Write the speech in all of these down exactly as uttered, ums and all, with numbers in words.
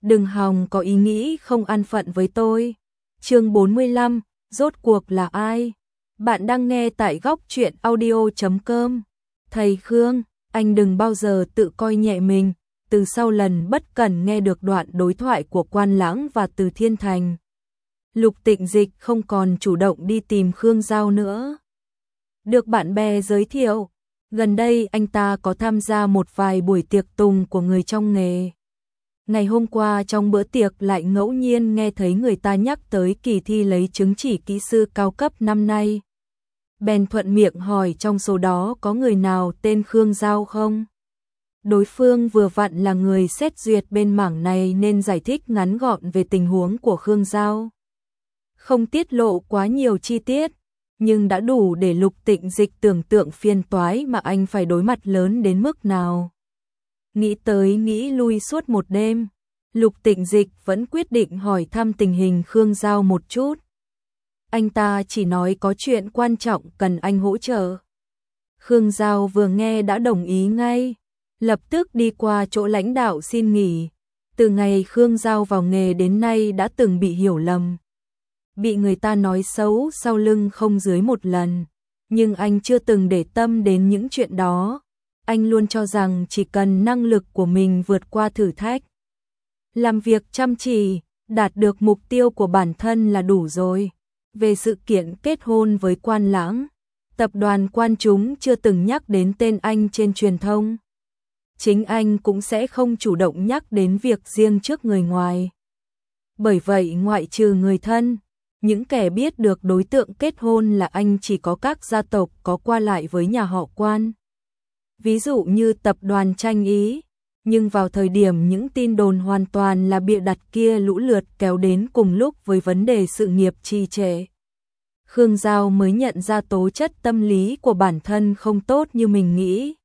đừng hòng có ý nghĩ không an phận với tôi. Chương bốn mươi lăm, rốt cuộc là ai? Bạn đang nghe tại góc truyện audio chấm com. Thầy Khương, anh đừng bao giờ tự coi nhẹ mình. Từ sau lần bất cẩn nghe được đoạn đối thoại của Quan Lãng và Từ Thiên Thành, Lục Tịnh Dịch không còn chủ động đi tìm Khương Giao nữa. Được bạn bè giới thiệu, gần đây anh ta có tham gia một vài buổi tiệc tùng của người trong nghề. Ngày hôm qua trong bữa tiệc lại ngẫu nhiên nghe thấy người ta nhắc tới kỳ thi lấy chứng chỉ kỹ sư cao cấp năm nay. Bèn thuận miệng hỏi trong số đó có người nào tên Khương Giao không? Đối phương vừa vặn là người xét duyệt bên mảng này nên giải thích ngắn gọn về tình huống của Khương Giao. Không tiết lộ quá nhiều chi tiết, nhưng đã đủ để Lục Tịnh Dịch tưởng tượng phiền toái mà anh phải đối mặt lớn đến mức nào. Nghĩ tới nghĩ lui suốt một đêm, Lục Tịnh Dịch vẫn quyết định hỏi thăm tình hình Khương Giao một chút. Anh ta chỉ nói có chuyện quan trọng cần anh hỗ trợ. Khương Giao vừa nghe đã đồng ý ngay, lập tức đi qua chỗ lãnh đạo xin nghỉ. Từ ngày Khương Giao vào nghề đến nay đã từng bị hiểu lầm, bị người ta nói xấu sau lưng không dưới một lần, nhưng anh chưa từng để tâm đến những chuyện đó. Anh luôn cho rằng chỉ cần năng lực của mình vượt qua thử thách, làm việc chăm chỉ, đạt được mục tiêu của bản thân là đủ rồi. Về sự kiện kết hôn với Quan Lãng, tập đoàn Quan chúng chưa từng nhắc đến tên anh trên truyền thông. Chính anh cũng sẽ không chủ động nhắc đến việc riêng trước người ngoài. Bởi vậy ngoại trừ người thân, những kẻ biết được đối tượng kết hôn là anh chỉ có các gia tộc có qua lại với nhà họ Quan. Ví dụ như tập đoàn Tranh Ý, nhưng vào thời điểm những tin đồn hoàn toàn là bịa đặt kia lũ lượt kéo đến cùng lúc với vấn đề sự nghiệp trì trệ, Khương Giao mới nhận ra tố chất tâm lý của bản thân không tốt như mình nghĩ.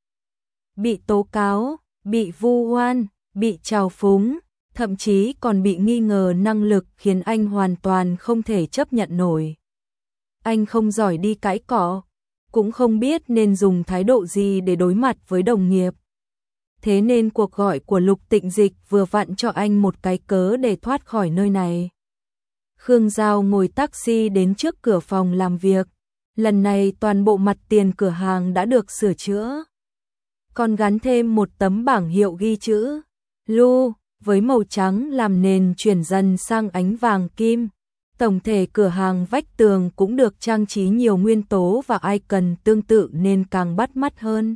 Bị tố cáo, bị vu oan, bị trào phúng, thậm chí còn bị nghi ngờ năng lực khiến anh hoàn toàn không thể chấp nhận nổi. Anh không giỏi đi cãi cọ, cũng không biết nên dùng thái độ gì để đối mặt với đồng nghiệp. Thế nên cuộc gọi của Lục Tịnh Dịch vừa vặn cho anh một cái cớ để thoát khỏi nơi này. Khương Giao ngồi taxi đến trước cửa phòng làm việc. Lần này toàn bộ mặt tiền cửa hàng đã được sửa chữa, còn gắn thêm một tấm bảng hiệu ghi chữ Lu với màu trắng làm nền chuyển dần sang ánh vàng kim. Tổng thể cửa hàng vách tường cũng được trang trí nhiều nguyên tố và icon tương tự nên càng bắt mắt hơn.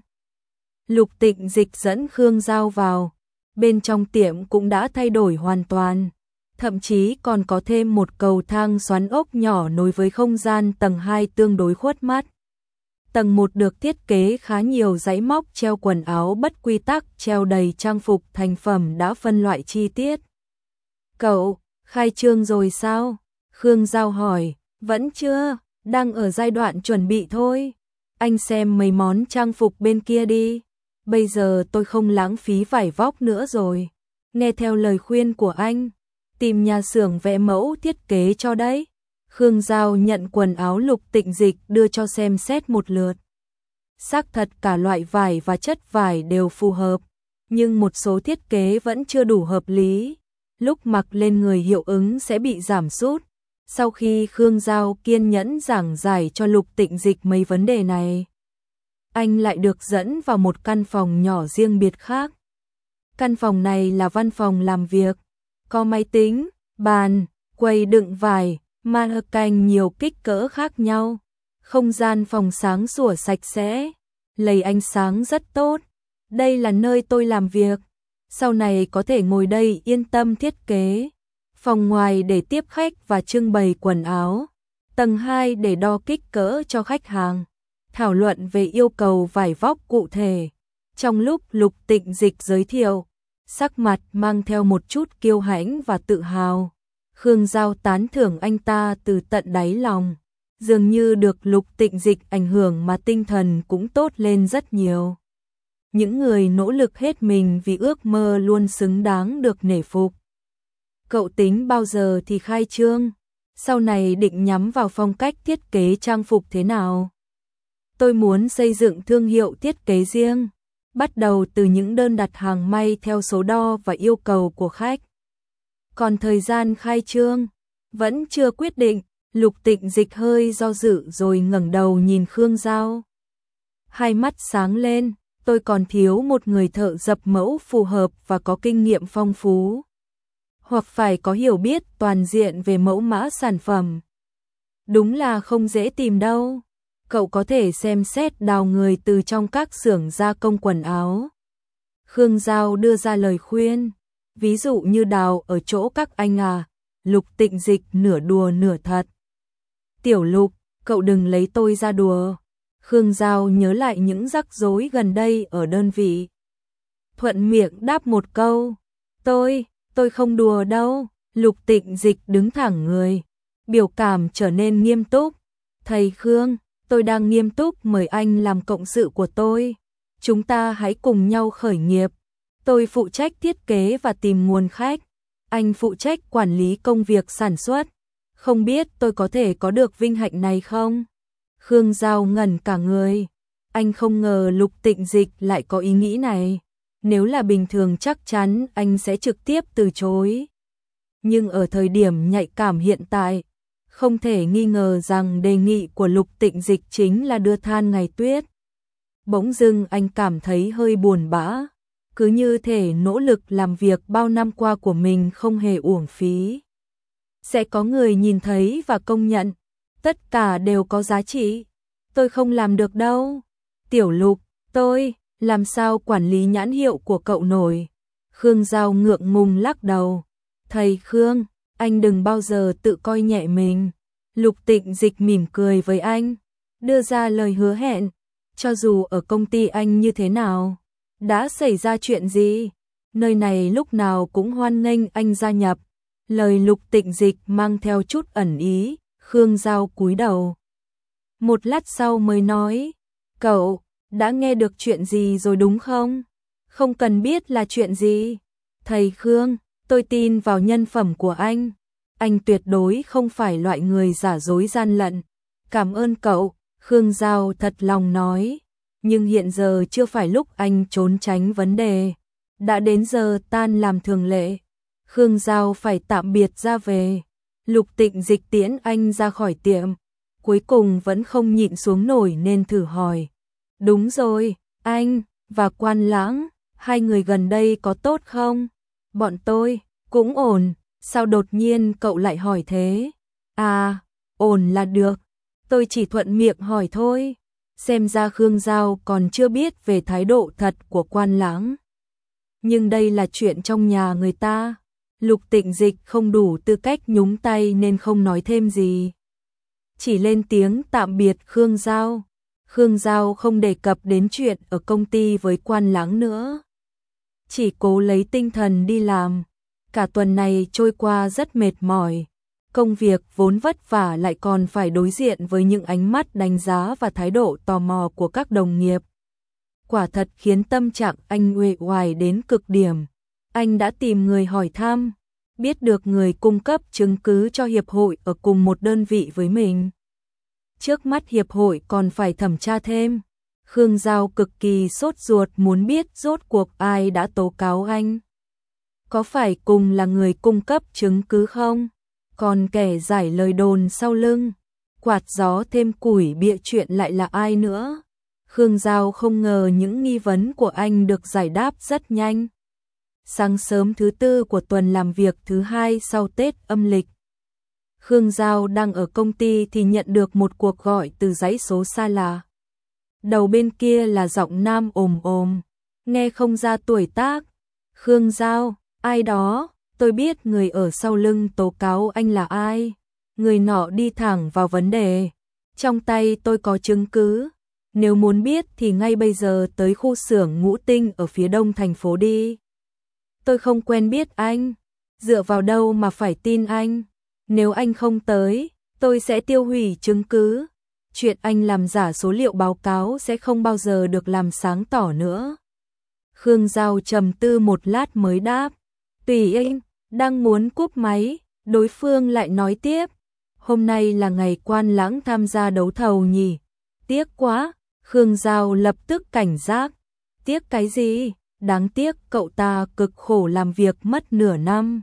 Lục Tịnh Dịch dẫn Khương Giao vào, bên trong tiệm cũng đã thay đổi hoàn toàn, thậm chí còn có thêm một cầu thang xoắn ốc nhỏ nối với không gian tầng hai tương đối khuất mắt. Tầng một được thiết kế khá nhiều dãy móc treo quần áo bất quy tắc, treo đầy trang phục thành phẩm đã phân loại chi tiết. Cậu, khai trương rồi sao? Khương Giao hỏi. Vẫn chưa, đang ở giai đoạn chuẩn bị thôi. Anh xem mấy món trang phục bên kia đi. Bây giờ tôi không lãng phí vải vóc nữa rồi. Nghe theo lời khuyên của anh, tìm nhà xưởng vẽ mẫu thiết kế cho đấy. Khương Giao nhận quần áo Lục Tịnh Dịch đưa cho xem xét một lượt. Xác thật cả loại vải và chất vải đều phù hợp, nhưng một số thiết kế vẫn chưa đủ hợp lý. Lúc mặc lên người hiệu ứng sẽ bị giảm sút. Sau khi Khương Giao kiên nhẫn giảng giải cho Lục Tịnh Dịch mấy vấn đề này, anh lại được dẫn vào một căn phòng nhỏ riêng biệt khác. Căn phòng này là văn phòng làm việc, có máy tính, bàn, quầy đựng vải, mannequin nhiều kích cỡ khác nhau. Không gian phòng sáng sủa sạch sẽ, lầy ánh sáng rất tốt. Đây là nơi tôi làm việc, sau này có thể ngồi đây yên tâm thiết kế. Phòng ngoài để tiếp khách và trưng bày quần áo. Tầng hai để đo kích cỡ cho khách hàng, thảo luận về yêu cầu vải vóc cụ thể. Trong lúc Lục Tịnh Dịch giới thiệu, sắc mặt mang theo một chút kiêu hãnh và tự hào. Khương Giao tán thưởng anh ta từ tận đáy lòng, dường như được Lục Tịnh Dịch ảnh hưởng mà tinh thần cũng tốt lên rất nhiều. Những người nỗ lực hết mình vì ước mơ luôn xứng đáng được nể phục. Cậu tính bao giờ thì khai trương? Sau này định nhắm vào phong cách thiết kế trang phục thế nào? Tôi muốn xây dựng thương hiệu thiết kế riêng, bắt đầu từ những đơn đặt hàng may theo số đo và yêu cầu của khách. Còn thời gian khai trương, vẫn chưa quyết định. Lục Tịnh Dịch hơi do dự rồi ngẩng đầu nhìn Khương Giao. Hai mắt sáng lên, tôi còn thiếu một người thợ dập mẫu phù hợp và có kinh nghiệm phong phú. Hoặc phải có hiểu biết toàn diện về mẫu mã sản phẩm. Đúng là không dễ tìm đâu. Cậu có thể xem xét đào người từ trong các xưởng gia công quần áo. Khương Giao đưa ra lời khuyên. Ví dụ như đào ở chỗ các anh à. Lục Tịnh Dịch nửa đùa nửa thật. Tiểu Lục, cậu đừng lấy tôi ra đùa. Khương Giao nhớ lại những rắc rối gần đây ở đơn vị. Thuận miệng đáp một câu. Tôi, tôi không đùa đâu. Lục Tịnh Dịch đứng thẳng người. Biểu cảm trở nên nghiêm túc. Thầy Khương, tôi đang nghiêm túc mời anh làm cộng sự của tôi. Chúng ta hãy cùng nhau khởi nghiệp. Tôi phụ trách thiết kế và tìm nguồn khách. Anh phụ trách quản lý công việc sản xuất. Không biết tôi có thể có được vinh hạnh này không? Khương Giao ngẩn cả người. Anh không ngờ Lục Tịnh Dịch lại có ý nghĩ này. Nếu là bình thường chắc chắn anh sẽ trực tiếp từ chối. Nhưng ở thời điểm nhạy cảm hiện tại, không thể nghi ngờ rằng đề nghị của Lục Tịnh Dịch chính là đưa than ngày tuyết. Bỗng dưng anh cảm thấy hơi buồn bã. Cứ như thể nỗ lực làm việc bao năm qua của mình không hề uổng phí. Sẽ có người nhìn thấy và công nhận. Tất cả đều có giá trị. Tôi không làm được đâu. Tiểu Lục, tôi, làm sao quản lý nhãn hiệu của cậu nổi? Khương Giao ngượng ngùng lắc đầu. Thầy Khương, anh đừng bao giờ tự coi nhẹ mình. Lục Tịnh Dịch mỉm cười với anh, đưa ra lời hứa hẹn. Cho dù ở công ty anh như thế nào, đã xảy ra chuyện gì, nơi này lúc nào cũng hoan nghênh anh gia nhập. Lời Lục Tịnh Dịch mang theo chút ẩn ý. Khương Giao cúi đầu. Một lát sau mới nói, cậu đã nghe được chuyện gì rồi đúng không? Không cần biết là chuyện gì. Thầy Khương, tôi tin vào nhân phẩm của anh. Anh tuyệt đối không phải loại người giả dối gian lận. Cảm ơn cậu, Khương Giao thật lòng nói. Nhưng hiện giờ chưa phải lúc anh trốn tránh vấn đề. Đã đến giờ tan làm thường lệ. Khương Giao phải tạm biệt ra về. Lục Tịnh Dịch tiễn anh ra khỏi tiệm. Cuối cùng vẫn không nhịn xuống nổi nên thử hỏi. Đúng rồi, anh và Quan Lãng, hai người gần đây có tốt không? Bọn tôi cũng ổn. Sao đột nhiên cậu lại hỏi thế? À, ổn là được. Tôi chỉ thuận miệng hỏi thôi. Xem ra Khương Giao còn chưa biết về thái độ thật của Quan Lãng. Nhưng đây là chuyện trong nhà người ta. Lục Tịnh Dịch không đủ tư cách nhúng tay nên không nói thêm gì. Chỉ lên tiếng tạm biệt Khương Giao. Khương Giao không đề cập đến chuyện ở công ty với Quan Lãng nữa. Chỉ cố lấy tinh thần đi làm. Cả tuần này trôi qua rất mệt mỏi. Công việc vốn vất vả lại còn phải đối diện với những ánh mắt đánh giá và thái độ tò mò của các đồng nghiệp. Quả thật khiến tâm trạng anh uể oải đến cực điểm. Anh đã tìm người hỏi thăm, biết được người cung cấp chứng cứ cho hiệp hội ở cùng một đơn vị với mình. Trước mắt hiệp hội còn phải thẩm tra thêm. Khương Giao cực kỳ sốt ruột muốn biết rốt cuộc ai đã tố cáo anh. Có phải cùng là người cung cấp chứng cứ không? Còn kẻ giải lời đồn sau lưng, quạt gió thêm củi bịa chuyện lại là ai nữa? Khương Giao không ngờ những nghi vấn của anh được giải đáp rất nhanh. Sáng sớm thứ tư của tuần làm việc thứ hai sau Tết âm lịch. Khương Giao đang ở công ty thì nhận được một cuộc gọi từ dãy số xa lạ. Đầu bên kia là giọng nam ồm ồm, nghe không ra tuổi tác. Khương Giao, ai đó, tôi biết người ở sau lưng tố cáo anh là ai. Người nọ đi thẳng vào vấn đề. Trong tay tôi có chứng cứ. Nếu muốn biết thì ngay bây giờ tới khu xưởng Ngũ Tinh ở phía đông thành phố đi. Tôi không quen biết anh. Dựa vào đâu mà phải tin anh? Nếu anh không tới, tôi sẽ tiêu hủy chứng cứ. Chuyện anh làm giả số liệu báo cáo sẽ không bao giờ được làm sáng tỏ nữa. Khương Giao trầm tư một lát mới đáp. Tùy anh, đang muốn cúp máy, đối phương lại nói tiếp. Hôm nay là ngày Quan Lãng tham gia đấu thầu nhỉ? Tiếc quá, Khương Giao lập tức cảnh giác. Tiếc cái gì? Đáng tiếc cậu ta cực khổ làm việc mất nửa năm.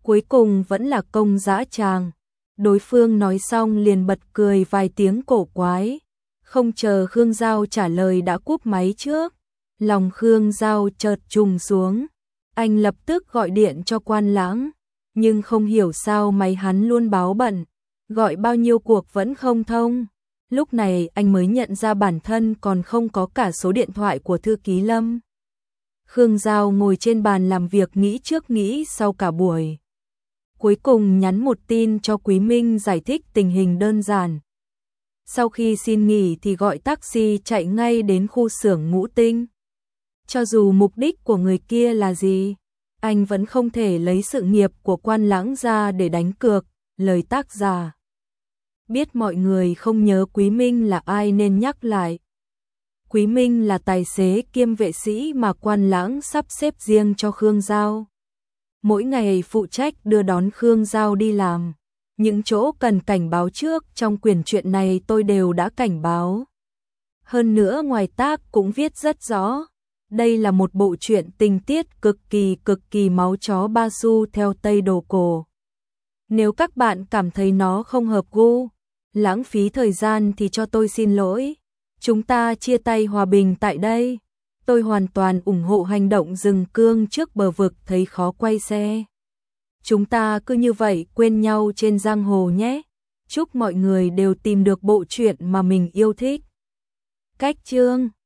Cuối cùng vẫn là Công dã tràng. Đối phương nói xong liền bật cười vài tiếng cổ quái. Không chờ Khương Giao trả lời đã cúp máy trước. Lòng Khương Giao chợt trùng xuống. Anh lập tức gọi điện cho Quan Lãng. Nhưng không hiểu sao máy hắn luôn báo bận. Gọi bao nhiêu cuộc vẫn không thông. Lúc này anh mới nhận ra bản thân còn không có cả số điện thoại của thư ký Lâm. Khương Giao ngồi trên bàn làm việc nghĩ trước nghĩ sau cả buổi. Cuối cùng nhắn một tin cho Quý Minh giải thích tình hình đơn giản. Sau khi xin nghỉ thì gọi taxi chạy ngay đến khu xưởng Ngũ Tinh. Cho dù mục đích của người kia là gì, anh vẫn không thể lấy sự nghiệp của Quan Lãng ra để đánh cược, lời tác giả. Biết mọi người không nhớ Quý Minh là ai nên nhắc lại. Quý Minh là tài xế kiêm vệ sĩ mà Quan Lãng sắp xếp riêng cho Khương Giao. Mỗi ngày phụ trách đưa đón Khương Giao đi làm. Những chỗ cần cảnh báo trước trong quyển truyện này tôi đều đã cảnh báo. Hơn nữa ngoài tác cũng viết rất rõ. Đây là một bộ truyện tình tiết cực kỳ cực kỳ máu chó ba su theo Tây Đồ Cổ. Nếu các bạn cảm thấy nó không hợp gu, lãng phí thời gian thì cho tôi xin lỗi. Chúng ta chia tay hòa bình tại đây. Tôi hoàn toàn ủng hộ hành động dừng cương trước bờ vực thấy khó quay xe. Chúng ta cứ như vậy quên nhau trên giang hồ nhé. Chúc mọi người đều tìm được bộ truyện mà mình yêu thích. Cách chương